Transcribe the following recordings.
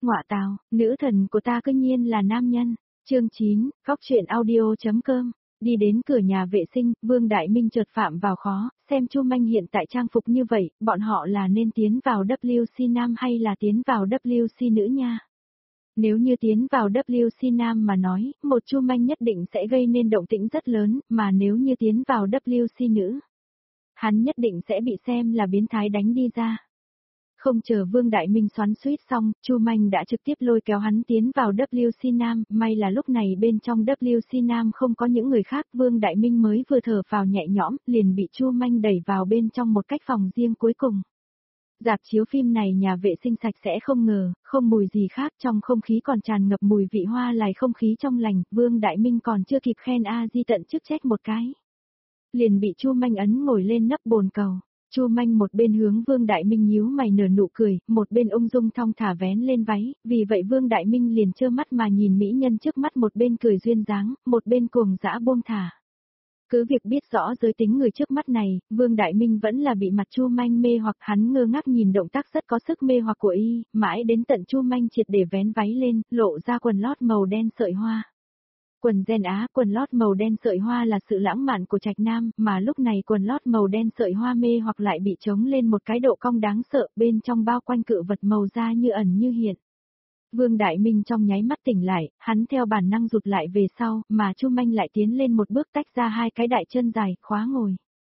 Ngọa tào, nữ thần của ta cư nhiên là nam nhân. Chương 9, góc truyện audio.com. Đi đến cửa nhà vệ sinh, Vương Đại Minh chợt phạm vào khó, xem Chu Manh hiện tại trang phục như vậy, bọn họ là nên tiến vào WC nam hay là tiến vào WC nữ nha. Nếu như tiến vào WC nam mà nói, một Chu Manh nhất định sẽ gây nên động tĩnh rất lớn, mà nếu như tiến vào WC nữ, hắn nhất định sẽ bị xem là biến thái đánh đi ra. Không chờ Vương Đại Minh xoắn xuýt xong, Chu Manh đã trực tiếp lôi kéo hắn tiến vào WC nam, may là lúc này bên trong WC nam không có những người khác, Vương Đại Minh mới vừa thở phào nhẹ nhõm, liền bị Chu Manh đẩy vào bên trong một cách phòng riêng cuối cùng. Rạp chiếu phim này nhà vệ sinh sạch sẽ không ngờ, không mùi gì khác, trong không khí còn tràn ngập mùi vị hoa lài, không khí trong lành, Vương Đại Minh còn chưa kịp khen Di tận chức trách một cái, liền bị Chu Manh ấn ngồi lên nắp bồn cầu. Chu Manh một bên hướng Vương Đại Minh nhíu mày nở nụ cười, một bên ung dung thong thả vén lên váy, vì vậy Vương Đại Minh liền trơ mắt mà nhìn mỹ nhân trước mắt, một bên cười duyên dáng, một bên cuồng dã buông thả. Cứ việc biết rõ giới tính người trước mắt này, Vương Đại Minh vẫn là bị mặt Chu Manh mê hoặc, hắn ngơ ngác nhìn động tác rất có sức mê hoặc của y, mãi đến tận Chu Manh triệt để vén váy lên, lộ ra quần lót màu đen sợi hoa. Quần gen Á, quần lót màu đen sợi hoa là sự lãng mạn của trạch nam, mà lúc này quần lót màu đen sợi hoa mê hoặc lại bị trống lên một cái độ cong đáng sợ, bên trong bao quanh cự vật màu da như ẩn như hiện. Vương Đại Minh trong nháy mắt tỉnh lại, hắn theo bản năng rụt lại về sau, mà Chu Manh lại tiến lên một bước tách ra hai cái đại chân dài, khóa ngồi.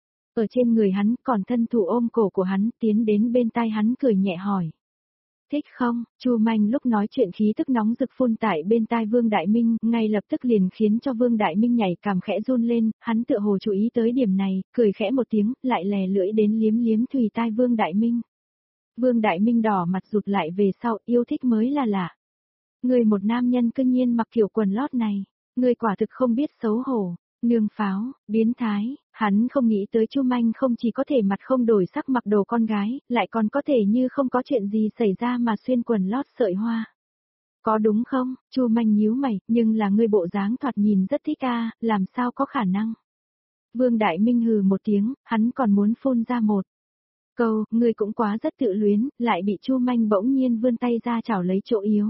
Ở trên người hắn, còn thân thủ ôm cổ của hắn, tiến đến bên tai hắn cười nhẹ hỏi. Thích không? Chu Manh lúc nói chuyện khí tức nóng rực phun tại bên tai Vương Đại Minh, ngay lập tức liền khiến cho Vương Đại Minh nhảy cảm khẽ run lên, hắn tựa hồ chú ý tới điểm này, cười khẽ một tiếng, lại lè lưỡi đến liếm liếm thùy tai Vương Đại Minh. Vương Đại Minh đỏ mặt rụt lại về sau, yêu thích mới là lạ. Người một nam nhân cư nhiên mặc kiểu quần lót này, người quả thực không biết xấu hổ, nương pháo, biến thái, hắn không nghĩ tới Chu Manh không chỉ có thể mặt không đổi sắc mặc đồ con gái, lại còn có thể như không có chuyện gì xảy ra mà xuyên quần lót sợi hoa. Có đúng không? Chu Manh nhíu mày, nhưng là người bộ dáng thoạt nhìn rất thích làm sao có khả năng. Vương Đại Minh hừ một tiếng, hắn còn muốn phun ra một câu, người cũng quá rất tự luyến, lại bị Chu Manh bỗng nhiên vươn tay ra chảo lấy chỗ yếu.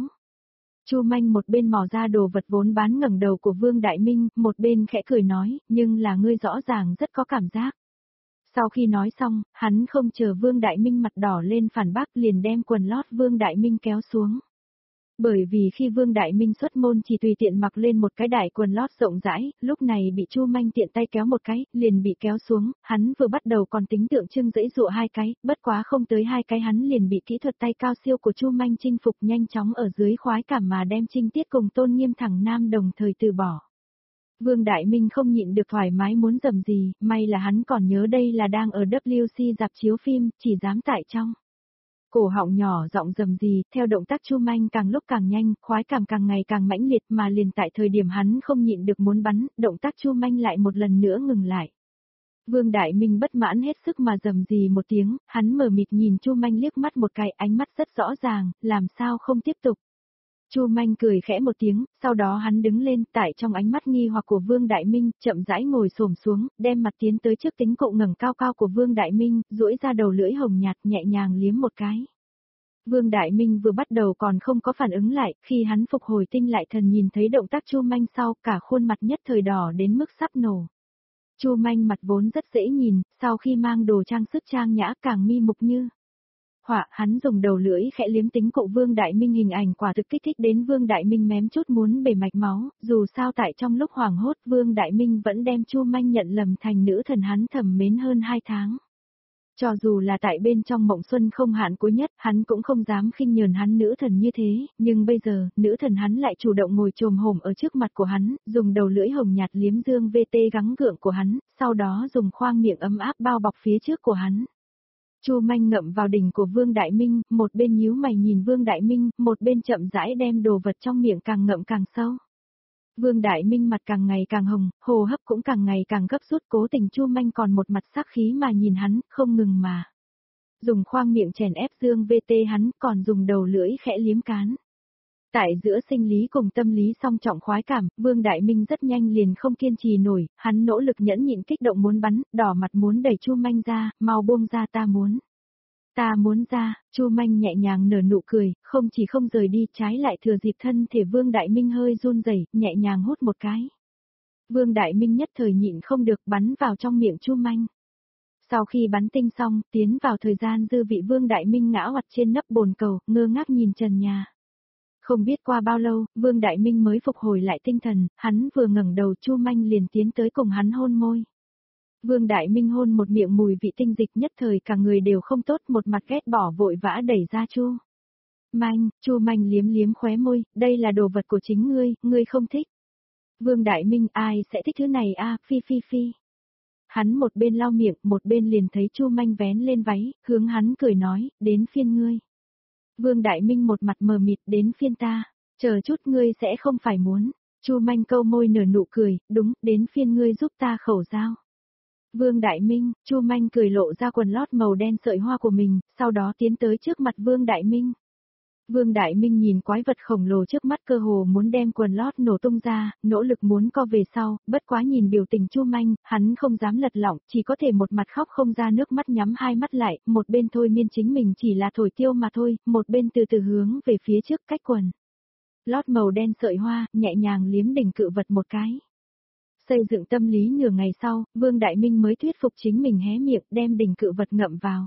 Chu Manh một bên mò ra đồ vật vốn bán ngẩng đầu của Vương Đại Minh, một bên khẽ cười nói, nhưng là ngươi rõ ràng rất có cảm giác. Sau khi nói xong, hắn không chờ Vương Đại Minh mặt đỏ lên phản bác, liền đem quần lót Vương Đại Minh kéo xuống. Bởi vì khi Vương Đại Minh xuất môn chỉ tùy tiện mặc lên một cái đại quần lót rộng rãi, lúc này bị Chu Manh tiện tay kéo một cái, liền bị kéo xuống, hắn vừa bắt đầu còn tính tượng trưng giãy giụa hai cái, bất quá không tới hai cái hắn liền bị kỹ thuật tay cao siêu của Chu Manh chinh phục, nhanh chóng ở dưới khoái cảm mà đem trinh tiết cùng tôn nghiêm thẳng nam đồng thời từ bỏ. Vương Đại Minh không nhịn được thoải mái muốn dầm gì, may là hắn còn nhớ đây là đang ở WC rạp chiếu phim, chỉ dám tại trong. Cổ họng nhỏ giọng rầm gì, theo động tác Chu Manh càng lúc càng nhanh, khoái cảm càng ngày càng mãnh liệt, mà liền tại thời điểm hắn không nhịn được muốn bắn, động tác Chu Manh lại một lần nữa ngừng lại. Vương Đại Minh bất mãn hết sức mà rầm gì một tiếng, hắn mờ mịt nhìn Chu Manh liếc mắt một cái, ánh mắt rất rõ ràng, làm sao không tiếp tục. Chu Manh cười khẽ một tiếng, sau đó hắn đứng lên, tại trong ánh mắt nghi hoặc của Vương Đại Minh, chậm rãi ngồi xổm xuống, đem mặt tiến tới trước tính cộ ngẩng cao cao của Vương Đại Minh, duỗi ra đầu lưỡi hồng nhạt nhẹ nhàng liếm một cái. Vương Đại Minh vừa bắt đầu còn không có phản ứng lại, khi hắn phục hồi tinh lại thần nhìn thấy động tác Chu Manh sau, cả khuôn mặt nhất thời đỏ đến mức sắp nổ. Chu Manh mặt vốn rất dễ nhìn, sau khi mang đồ trang sức trang nhã càng mi mục như họa, hắn dùng đầu lưỡi khẽ liếm tính cụ Vương Đại Minh, hình ảnh quả thực kích thích đến Vương Đại Minh mém chút muốn bể mạch máu, dù sao tại trong lúc hoảng hốt Vương Đại Minh vẫn đem Chu Manh nhận lầm thành nữ thần hắn thầm mến hơn 2 tháng. Cho dù là tại bên trong mộng xuân không hạn cuối nhất, hắn cũng không dám khinh nhờn hắn nữ thần như thế, nhưng bây giờ, nữ thần hắn lại chủ động ngồi chồm hổm ở trước mặt của hắn, dùng đầu lưỡi hồng nhạt liếm dương VT gắng gượng của hắn, sau đó dùng khoang miệng ấm áp bao bọc phía trước của hắn. Chu Manh ngậm vào đỉnh của Vương Đại Minh, một bên nhíu mày nhìn Vương Đại Minh, một bên chậm rãi đem đồ vật trong miệng càng ngậm càng sâu. Vương Đại Minh mặt càng ngày càng hồng, hô hấp cũng càng ngày càng gấp rút, cố tình Chu Manh còn một mặt sắc khí mà nhìn hắn, không ngừng mà dùng khoang miệng chèn ép dương VT hắn, còn dùng đầu lưỡi khẽ liếm cán. Tại giữa sinh lý cùng tâm lý song trọng khoái cảm, Vương Đại Minh rất nhanh liền không kiên trì nổi, hắn nỗ lực nhẫn nhịn kích động muốn bắn, đỏ mặt muốn đẩy Chu Manh ra, mau buông ra ta muốn. Ta muốn ra, Chu Manh nhẹ nhàng nở nụ cười, không chỉ không rời đi, trái lại thừa dịp thân thể Vương Đại Minh hơi run rẩy, nhẹ nhàng hút một cái. Vương Đại Minh nhất thời nhịn không được bắn vào trong miệng Chu Manh. Sau khi bắn tinh xong, tiến vào thời gian dư vị Vương Đại Minh ngã oặt trên nắp bồn cầu, ngơ ngác nhìn trần nhà. Không biết qua bao lâu, Vương Đại Minh mới phục hồi lại tinh thần, hắn vừa ngẩng đầu Chu Manh liền tiến tới cùng hắn hôn môi. Vương Đại Minh hôn một miệng mùi vị tinh dịch nhất thời cả người đều không tốt, một mặt ghét bỏ vội vã đẩy ra Chu Manh. Chu Manh liếm liếm khóe môi, đây là đồ vật của chính ngươi không thích. Vương Đại Minh, ai sẽ thích thứ này a, phi phi phi. Hắn một bên lau miệng, một bên liền thấy Chu Manh vén lên váy, hướng hắn cười nói, đến phiên ngươi. Vương Đại Minh một mặt mờ mịt, đến phiên ta, chờ chút ngươi sẽ không phải muốn. Chu Manh câu môi nở nụ cười, đúng, đến phiên ngươi giúp ta khẩu dao. Vương Đại Minh, Chu Manh cười lộ ra quần lót màu đen sợi hoa của mình, sau đó tiến tới trước mặt Vương Đại Minh. Vương Đại Minh nhìn quái vật khổng lồ trước mắt cơ hồ muốn đem quần lót nổ tung ra, nỗ lực muốn co về sau, bất quá nhìn biểu tình Chu Manh, hắn không dám lật lỏng, chỉ có thể một mặt khóc không ra nước mắt nhắm hai mắt lại, một bên thôi miên chính mình chỉ là thổi tiêu mà thôi, một bên từ từ hướng về phía trước cách quần lót màu đen sợi hoa, nhẹ nhàng liếm đỉnh cự vật một cái. Xây dựng tâm lý nửa ngày sau, Vương Đại Minh mới thuyết phục chính mình hé miệng đem đỉnh cự vật ngậm vào.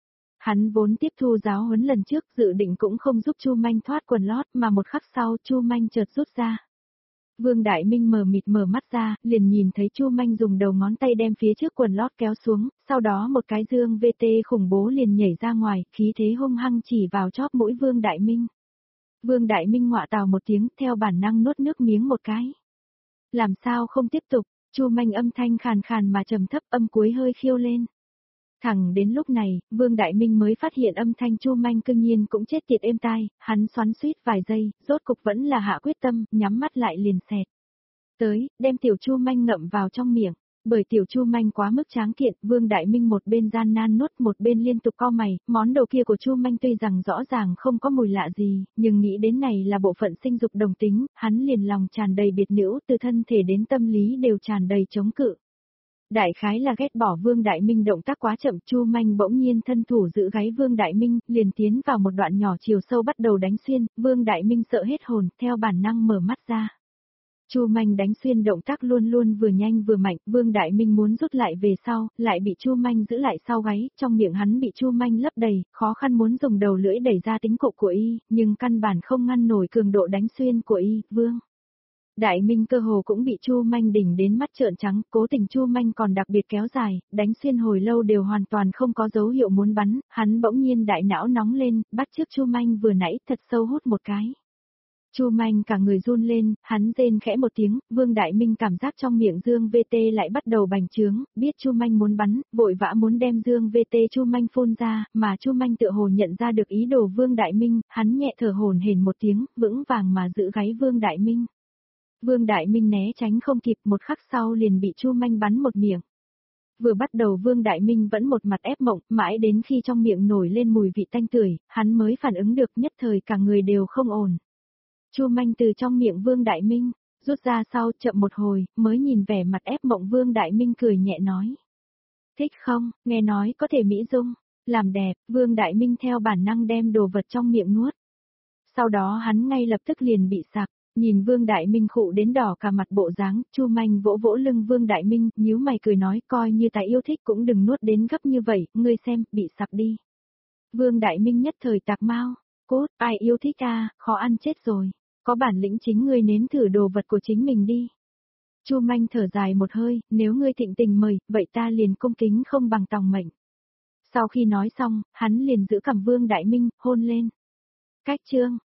Hắn vốn tiếp thu giáo huấn lần trước dự định cũng không giúp Chu Manh thoát quần lót mà một khắc sau Chu Manh chợt rút ra. Vương Đại Minh mờ mịt mở mắt ra, liền nhìn thấy Chu Manh dùng đầu ngón tay đem phía trước quần lót kéo xuống, sau đó một cái dương VT khủng bố liền nhảy ra ngoài, khí thế hung hăng chỉ vào chóp mũi Vương Đại Minh. Vương Đại Minh ngọa tào một tiếng, theo bản năng nuốt nước miếng một cái. Làm sao không tiếp tục, Chu Manh âm thanh khàn khàn mà trầm thấp, âm cuối hơi khiêu lên. Thẳng đến lúc này, Vương Đại Minh mới phát hiện âm thanh Chu Manh cương nhiên cũng chết tiệt êm tai, hắn xoắn xuýt vài giây, rốt cục vẫn là hạ quyết tâm, nhắm mắt lại liền xẹt. Tới, đem tiểu Chu Manh ngậm vào trong miệng. Bởi tiểu Chu Manh quá mức tráng kiện, Vương Đại Minh một bên gian nan nuốt một bên liên tục cau mày, món đồ kia của Chu Manh tuy rằng rõ ràng không có mùi lạ gì, nhưng nghĩ đến này là bộ phận sinh dục đồng tính, hắn liền lòng tràn đầy biệt nữ, từ thân thể đến tâm lý đều tràn đầy chống cự. Đại khái là ghét bỏ Vương Đại Minh động tác quá chậm, Chu Manh bỗng nhiên thân thủ giữ gáy Vương Đại Minh, liền tiến vào một đoạn nhỏ chiều sâu bắt đầu đánh xuyên, Vương Đại Minh sợ hết hồn, theo bản năng mở mắt ra. Chu Manh đánh xuyên động tác luôn luôn vừa nhanh vừa mạnh, Vương Đại Minh muốn rút lại về sau, lại bị Chu Manh giữ lại sau gáy, trong miệng hắn bị Chu Manh lấp đầy, khó khăn muốn dùng đầu lưỡi đẩy ra tính cục của y, nhưng căn bản không ngăn nổi cường độ đánh xuyên của y, Vương Đại Minh cơ hồ cũng bị Chu Manh đỉnh đến mắt trợn trắng, cố tình Chu Manh còn đặc biệt kéo dài, đánh xuyên hồi lâu đều hoàn toàn không có dấu hiệu muốn bắn, hắn bỗng nhiên đại não nóng lên, bắt trước Chu Manh vừa nãy thật sâu hút một cái. Chu Manh cả người run lên, hắn rên khẽ một tiếng, Vương Đại Minh cảm giác trong miệng dương VT lại bắt đầu bành trướng, biết Chu Manh muốn bắn, vội vã muốn đem dương VT Chu Manh phun ra, mà Chu Manh tựa hồ nhận ra được ý đồ Vương Đại Minh, hắn nhẹ thở hổn hển một tiếng, vững vàng mà giữ gáy Vương Đại Minh. Vương Đại Minh né tránh không kịp, một khắc sau liền bị Chu Manh bắn một miệng. Vừa bắt đầu Vương Đại Minh vẫn một mặt ép mộng, mãi đến khi trong miệng nổi lên mùi vị tanh tưởi, hắn mới phản ứng được, nhất thời cả người đều không ổn. Chu Manh từ trong miệng Vương Đại Minh rút ra sau, chậm một hồi, mới nhìn vẻ mặt ép mộng Vương Đại Minh cười nhẹ nói. Thích không, nghe nói có thể mỹ dung, làm đẹp, Vương Đại Minh theo bản năng đem đồ vật trong miệng nuốt. Sau đó hắn ngay lập tức liền bị sặc. Nhìn Vương Đại Minh khụ đến đỏ cả mặt bộ dáng, Chu Manh vỗ vỗ lưng Vương Đại Minh, nhíu mày cười nói, coi như ta yêu thích cũng đừng nuốt đến gấp như vậy, ngươi xem, bị sặc đi. Vương Đại Minh nhất thời tạc mau, cốt, ai yêu thích khó ăn chết rồi, có bản lĩnh chính ngươi nếm thử đồ vật của chính mình đi. Chu Manh thở dài một hơi, nếu ngươi thịnh tình mời, vậy ta liền cung kính không bằng tòng mệnh. Sau khi nói xong, hắn liền giữ cằm Vương Đại Minh, hôn lên. Cách chương